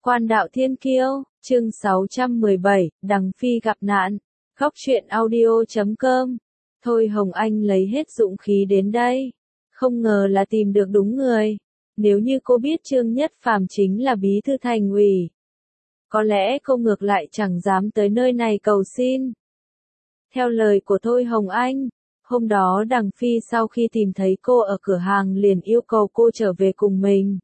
Quan đạo thiên kiêu, chương 617, Đằng Phi gặp nạn. Góc truyện audio.com. Thôi Hồng Anh lấy hết dũng khí đến đây. Không ngờ là tìm được đúng người. Nếu như cô biết Trương Nhất Phàm chính là bí thư thành ủy, có lẽ cô ngược lại chẳng dám tới nơi này cầu xin. Theo lời của Thôi Hồng Anh, hôm đó Đằng Phi sau khi tìm thấy cô ở cửa hàng liền yêu cầu cô trở về cùng mình.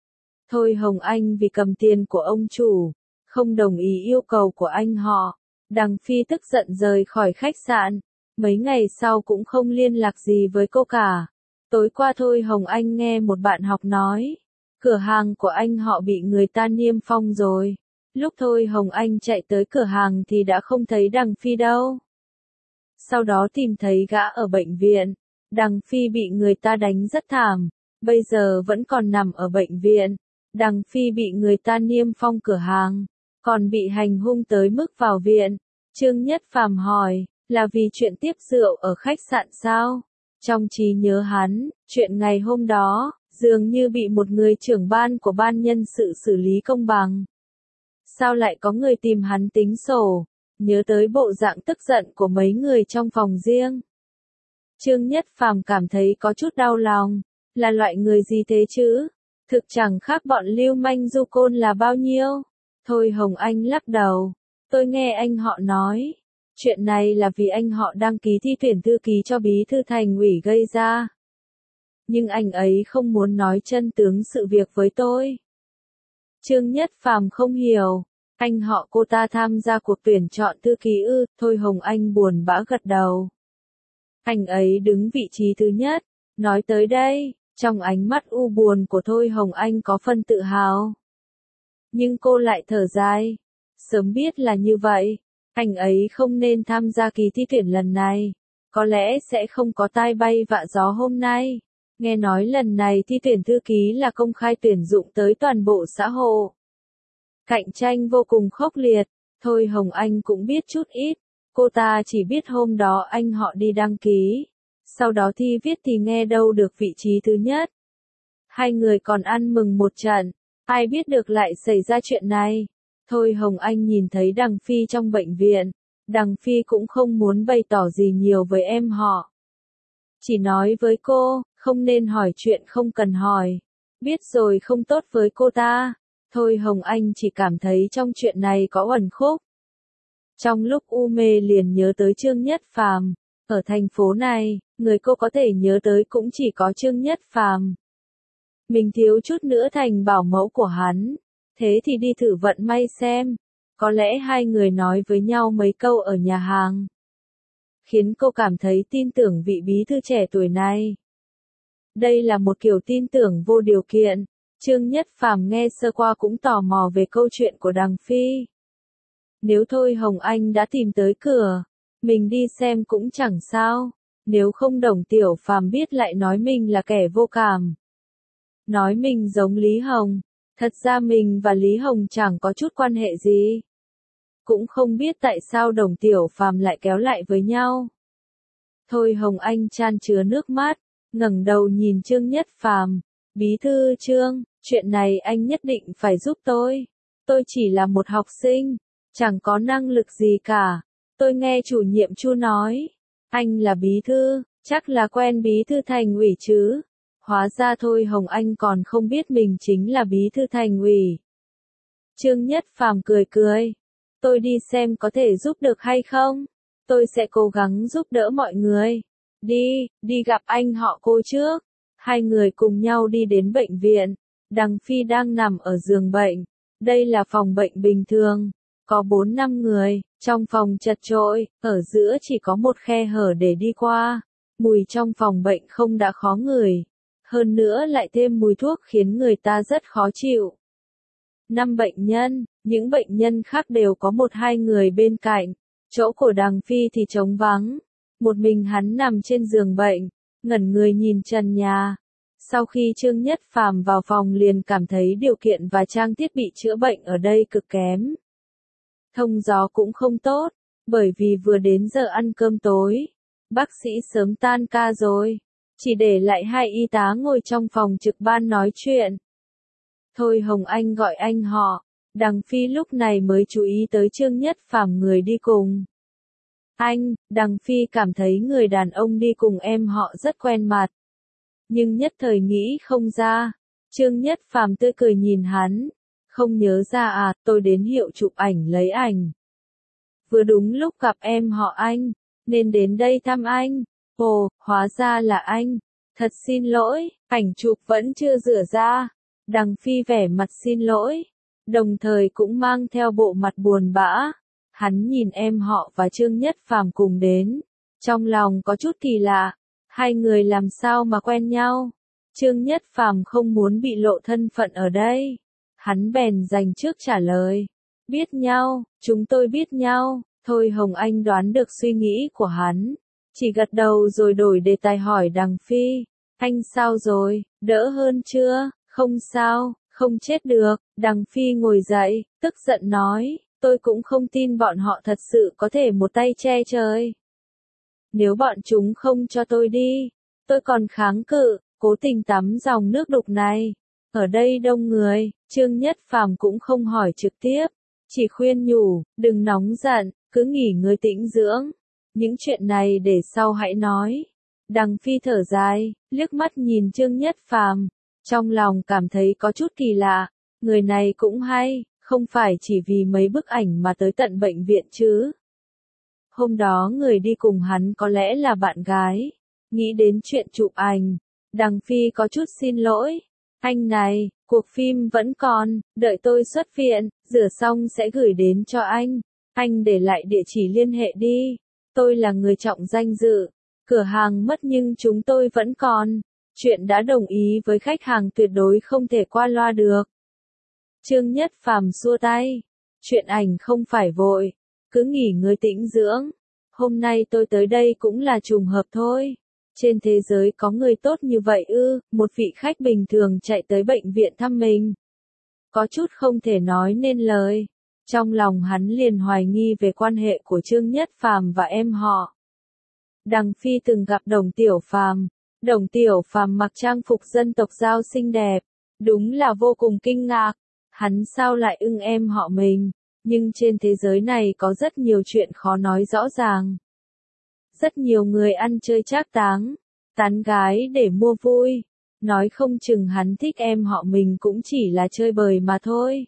Thôi Hồng Anh vì cầm tiền của ông chủ, không đồng ý yêu cầu của anh họ. Đằng Phi tức giận rời khỏi khách sạn, mấy ngày sau cũng không liên lạc gì với cô cả. Tối qua Thôi Hồng Anh nghe một bạn học nói, cửa hàng của anh họ bị người ta niêm phong rồi. Lúc Thôi Hồng Anh chạy tới cửa hàng thì đã không thấy Đằng Phi đâu. Sau đó tìm thấy gã ở bệnh viện. Đằng Phi bị người ta đánh rất thảm, bây giờ vẫn còn nằm ở bệnh viện. Đằng Phi bị người ta niêm phong cửa hàng, còn bị hành hung tới mức vào viện. Trương Nhất Phàm hỏi, là vì chuyện tiếp rượu ở khách sạn sao? Trong trí nhớ hắn, chuyện ngày hôm đó, dường như bị một người trưởng ban của ban nhân sự xử lý công bằng. Sao lại có người tìm hắn tính sổ? Nhớ tới bộ dạng tức giận của mấy người trong phòng riêng, Trương Nhất Phàm cảm thấy có chút đau lòng. Là loại người gì thế chứ? Thực chẳng khác bọn lưu manh du côn là bao nhiêu. Thôi Hồng Anh lắc đầu. Tôi nghe anh họ nói, chuyện này là vì anh họ đăng ký thi tuyển thư ký cho bí thư thành ủy gây ra. Nhưng anh ấy không muốn nói chân tướng sự việc với tôi. Trương Nhất Phàm không hiểu. Anh họ cô ta tham gia cuộc tuyển chọn thư ký ư? Thôi Hồng Anh buồn bã gật đầu. Anh ấy đứng vị trí thứ nhất. Nói tới đây, trong ánh mắt u buồn của Thôi Hồng Anh có phần tự hào. Nhưng cô lại thở dài. Sớm biết là như vậy, anh ấy không nên tham gia kỳ thi tuyển lần này. Có lẽ sẽ không có tai bay vạ gió hôm nay. Nghe nói lần này thi tuyển thư ký là công khai tuyển dụng tới toàn bộ xã hội. Cạnh tranh vô cùng khốc liệt. Thôi Hồng Anh cũng biết chút ít. Cô ta chỉ biết hôm đó anh họ đi đăng ký. Sau đó thi viết thì nghe đâu được vị trí thứ nhất. Hai người còn ăn mừng một trận. Ai biết được lại xảy ra chuyện này. Thôi Hồng Anh nhìn thấy Đằng Phi trong bệnh viện. Đằng Phi cũng không muốn bày tỏ gì nhiều với em họ. Chỉ nói với cô, không nên hỏi chuyện không cần hỏi. Biết rồi không tốt với cô ta. Thôi Hồng Anh chỉ cảm thấy trong chuyện này có uẩn khúc. Trong lúc u mê liền nhớ tới Trương Nhất Phàm. Ở thành phố này, người cô có thể nhớ tới cũng chỉ có Trương Nhất Phàm. Mình thiếu chút nữa thành bảo mẫu của hắn. Thế thì đi thử vận may xem. Có lẽ hai người nói với nhau mấy câu ở nhà hàng, khiến cô cảm thấy tin tưởng vị bí thư trẻ tuổi này. Đây là một kiểu tin tưởng vô điều kiện. Trương Nhất Phàm nghe sơ qua cũng tò mò về câu chuyện của Đằng Phi. Nếu Thôi Hồng Anh đã tìm tới cửa, mình đi xem cũng chẳng sao. Nếu không Đồng Tiểu Phàm biết lại nói mình là kẻ vô cảm. Nói mình giống Lý Hồng. Thật ra mình và Lý Hồng chẳng có chút quan hệ gì. Cũng không biết tại sao Đồng Tiểu Phàm lại kéo lại với nhau. Thôi Hồng Anh chan chứa nước mắt, ngẩng đầu nhìn Trương Nhất Phàm. Bí thư Trương, chuyện này anh nhất định phải giúp tôi. Tôi chỉ là một học sinh, chẳng có năng lực gì cả. Tôi nghe chủ nhiệm Chu nói, anh là bí thư, chắc là quen bí thư thành ủy chứ. Hóa ra Thôi Hồng Anh còn không biết mình chính là bí thư thành ủy. Trương Nhất Phàm cười cười. Tôi đi xem có thể giúp được hay không. Tôi sẽ cố gắng giúp đỡ mọi người. Đi gặp anh họ cô trước. Hai người cùng nhau đi đến bệnh viện. Đằng Phi đang nằm ở giường bệnh. Đây là phòng bệnh bình thường. Có 4-5 người. Trong phòng chật chội, ở giữa chỉ có một khe hở để đi qua. Mùi trong phòng bệnh không đã khó ngửi. Hơn nữa lại thêm mùi thuốc khiến người ta rất khó chịu. 5 bệnh nhân, những bệnh nhân khác đều có 1-2 người bên cạnh. Chỗ của Đằng Phi thì trống vắng. Một mình hắn nằm trên giường bệnh, ngẩn người nhìn trần nhà. Sau khi Trương Nhất Phàm vào phòng liền cảm thấy điều kiện và trang thiết bị chữa bệnh ở đây cực kém. Thông gió cũng không tốt, bởi vì vừa đến giờ ăn cơm tối. Bác sĩ sớm tan ca rồi. Chỉ để lại 2 y tá ngồi trong phòng trực ban nói chuyện. Thôi Hồng Anh gọi anh họ. Đằng Phi lúc này mới chú ý tới Trương Nhất Phàm người đi cùng. Anh, Đằng Phi cảm thấy người đàn ông đi cùng em họ rất quen mặt. Nhưng nhất thời nghĩ không ra. Trương Nhất Phàm tươi cười nhìn hắn. Không nhớ ra à, tôi đến hiệu chụp ảnh lấy ảnh. Vừa đúng lúc gặp em họ anh, nên đến đây thăm anh. Ồ, hóa ra là anh. Thật xin lỗi, ảnh chụp vẫn chưa rửa ra. Đằng Phi vẻ mặt xin lỗi, đồng thời cũng mang theo bộ mặt buồn bã. Hắn nhìn em họ và Trương Nhất Phàm cùng đến. Trong lòng có chút kỳ lạ. Hai người làm sao mà quen nhau? Trương Nhất Phàm không muốn bị lộ thân phận ở đây. Hắn bèn dành trước trả lời. Biết nhau, chúng tôi biết nhau. Thôi Hồng Anh đoán được suy nghĩ của hắn. Chỉ gật đầu rồi đổi đề tài hỏi Đằng Phi. Anh sao rồi, đỡ hơn chưa? Không sao, không chết được. Đằng Phi ngồi dậy, tức giận nói. Tôi cũng không tin bọn họ thật sự có thể một tay che trời. Nếu bọn chúng không cho tôi đi, tôi còn kháng cự, cố tình tắm dòng nước đục này. Ở đây đông người, Trương Nhất Phàm cũng không hỏi trực tiếp, chỉ khuyên nhủ, đừng nóng giận, cứ nghỉ ngơi tĩnh dưỡng. Những chuyện này để sau hãy nói. Đằng Phi thở dài, liếc mắt nhìn Trương Nhất Phàm, trong lòng cảm thấy có chút kỳ lạ, người này cũng hay, không phải chỉ vì mấy bức ảnh mà tới tận bệnh viện chứ. Hôm đó người đi cùng hắn có lẽ là bạn gái. Nghĩ đến chuyện chụp ảnh, Đằng Phi có chút xin lỗi. Anh này, cuộc phim vẫn còn, đợi tôi xuất viện, rửa xong sẽ gửi đến cho anh. Anh để lại địa chỉ liên hệ đi. Tôi là người trọng danh dự. Cửa hàng mất nhưng chúng tôi vẫn còn. Chuyện đã đồng ý với khách hàng tuyệt đối không thể qua loa được. Trương Nhất Phàm xua tay. Chuyện ảnh không phải vội. Cứ nghỉ ngơi tĩnh dưỡng. Hôm nay tôi tới đây cũng là trùng hợp thôi. Trên thế giới có người tốt như vậy ư? Một vị khách bình thường chạy tới bệnh viện thăm mình. Có chút không thể nói nên lời. Trong lòng hắn liền hoài nghi về quan hệ của Trương Nhất Phàm và em họ. Đằng Phi từng gặp Đồng Tiểu Phàm. Đồng Tiểu Phàm mặc trang phục dân tộc Dao xinh đẹp. Đúng là vô cùng kinh ngạc. Hắn sao lại ưng em họ mình? Nhưng trên thế giới này có rất nhiều chuyện khó nói rõ ràng. Rất nhiều người ăn chơi trác táng, tán gái để mua vui. Nói không chừng hắn thích em họ mình cũng chỉ là chơi bời mà thôi.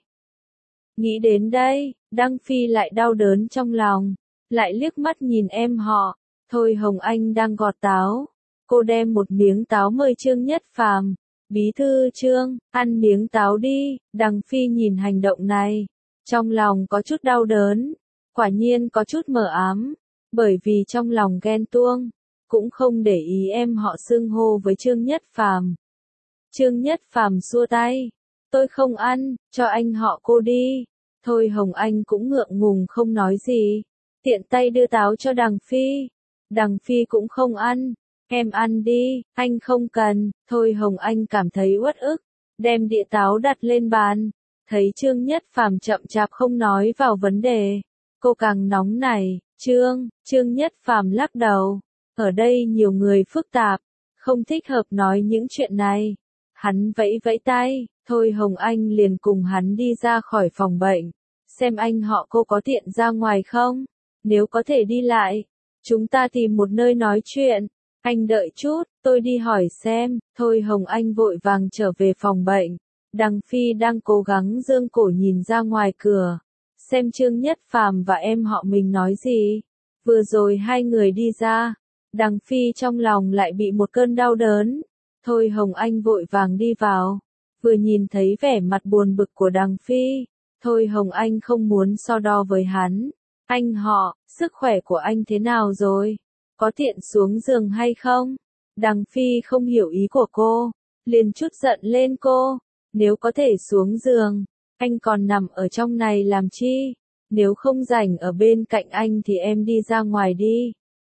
Nghĩ đến đây, Đăng Phi lại đau đớn trong lòng. Lại liếc mắt nhìn em họ. Thôi Hồng Anh đang gọt táo. Cô đem một miếng táo mời Trương Nhất Phàm. Bí thư Trương, ăn miếng táo đi. Đằng Phi nhìn hành động này. Trong lòng có chút đau đớn. Quả nhiên có chút mờ ám. Bởi vì trong lòng ghen tuông. Cũng không để ý em họ xưng hô với Trương Nhất Phàm. Trương Nhất Phàm xua tay. Tôi không ăn, cho anh họ cô đi. Thôi Hồng Anh cũng ngượng ngùng không nói gì. Tiện tay đưa táo cho Đằng Phi. Đằng Phi cũng không ăn. Em ăn đi, anh không cần. Thôi Hồng Anh cảm thấy uất ức. Đem đĩa táo đặt lên bàn. Thấy Trương Nhất Phàm chậm chạp không nói vào vấn đề. Cô càng nóng nảy. Trương Nhất Phàm lắc đầu. Ở đây nhiều người phức tạp. Không thích hợp nói những chuyện này. Hắn vẫy vẫy tay. Thôi Hồng Anh liền cùng hắn đi ra khỏi phòng bệnh. Xem anh họ cô có tiện ra ngoài không? Nếu có thể đi lại, chúng ta tìm một nơi nói chuyện. Anh đợi chút, tôi đi hỏi xem. Thôi Hồng Anh vội vàng trở về phòng bệnh. Đằng Phi đang cố gắng giương cổ nhìn ra ngoài cửa. Xem Trương Nhất Phàm và em họ mình nói gì. Vừa rồi hai người đi ra. Đằng Phi trong lòng lại bị một cơn đau đớn. Thôi Hồng Anh vội vàng đi vào. Vừa nhìn thấy vẻ mặt buồn bực của Đằng Phi. Thôi Hồng Anh không muốn so đo với hắn. Anh họ, sức khỏe của anh thế nào rồi? Có tiện xuống giường hay không? Đằng Phi không hiểu ý của cô. Liền chút giận lên cô. Nếu có thể xuống giường, anh còn nằm ở trong này làm chi? Nếu không rảnh ở bên cạnh anh thì em đi ra ngoài đi.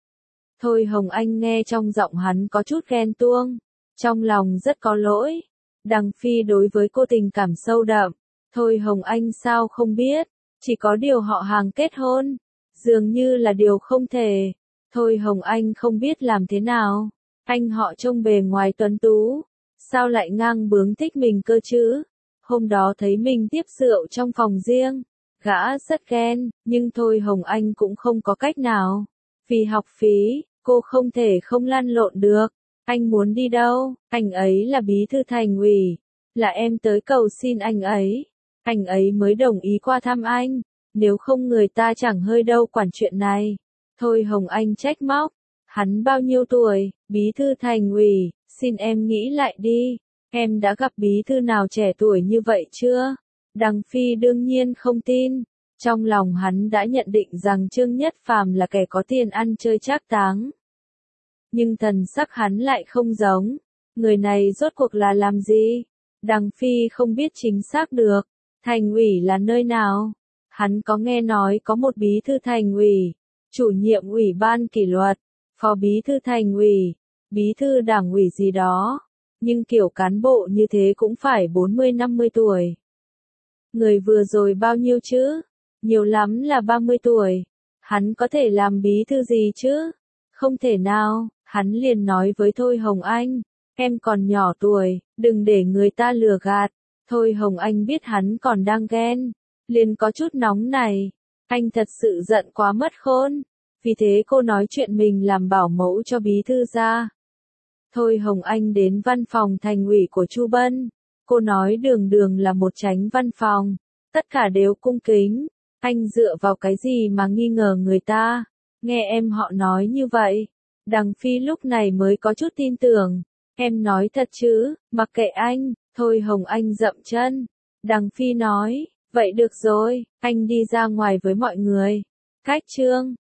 Thôi Hồng Anh nghe trong giọng hắn có chút ghen tuông. Trong lòng rất có lỗi. Đằng Phi đối với cô tình cảm sâu đậm. Thôi Hồng Anh sao không biết. Chỉ có điều họ hàng kết hôn. Dường như là điều không thể. Thôi Hồng Anh không biết làm thế nào. Anh họ trông bề ngoài tuấn tú. Sao lại ngang bướng thích mình cơ chứ? Hôm đó thấy mình tiếp rượu trong phòng riêng, gã rất ghen, nhưng thôi Hồng Anh cũng không có cách nào. Vì học phí, cô không thể không lăn lộn được. Anh muốn đi đâu? Anh ấy là bí thư thành ủy, là em tới cầu xin anh ấy mới đồng ý qua thăm anh, nếu không người ta chẳng hơi đâu quản chuyện này. Thôi Hồng Anh trách móc, hắn bao nhiêu tuổi, bí thư thành ủy, xin em nghĩ lại đi, em đã gặp bí thư nào trẻ tuổi như vậy chưa? Đằng Phi đương nhiên không tin, trong lòng hắn đã nhận định rằng Trương Nhất Phàm là kẻ có tiền ăn chơi trác táng. Nhưng thần sắc hắn lại không giống, người này rốt cuộc là làm gì? Đằng Phi không biết chính xác được, thành ủy là nơi nào? Hắn có nghe nói có một bí thư thành ủy, chủ nhiệm ủy ban kỷ luật, phó bí thư thành ủy, bí thư đảng ủy gì đó, nhưng kiểu cán bộ như thế cũng phải 40-50 tuổi. Người vừa rồi bao nhiêu chứ? Nhiều lắm là 30 tuổi. Hắn có thể làm bí thư gì chứ? Không thể nào, hắn liền nói với Thôi Hồng Anh, em còn nhỏ tuổi, đừng để người ta lừa gạt. Thôi Hồng Anh biết hắn còn đang ghen, liền có chút nóng này. Anh thật sự giận quá mất khôn. Vì thế cô nói chuyện mình làm bảo mẫu cho bí thư ra. Thôi Hồng Anh đến văn phòng thành ủy của Chu Bân. Cô nói Đường Đường là một chánh văn phòng. Tất cả đều cung kính. Anh dựa vào cái gì mà nghi ngờ người ta? Nghe em họ nói như vậy. Đằng Phi lúc này mới có chút tin tưởng. Em nói thật chứ, mặc kệ anh. Thôi Hồng Anh dậm chân. Đằng Phi nói, vậy được rồi, anh đi ra ngoài với mọi người. Cách Trương.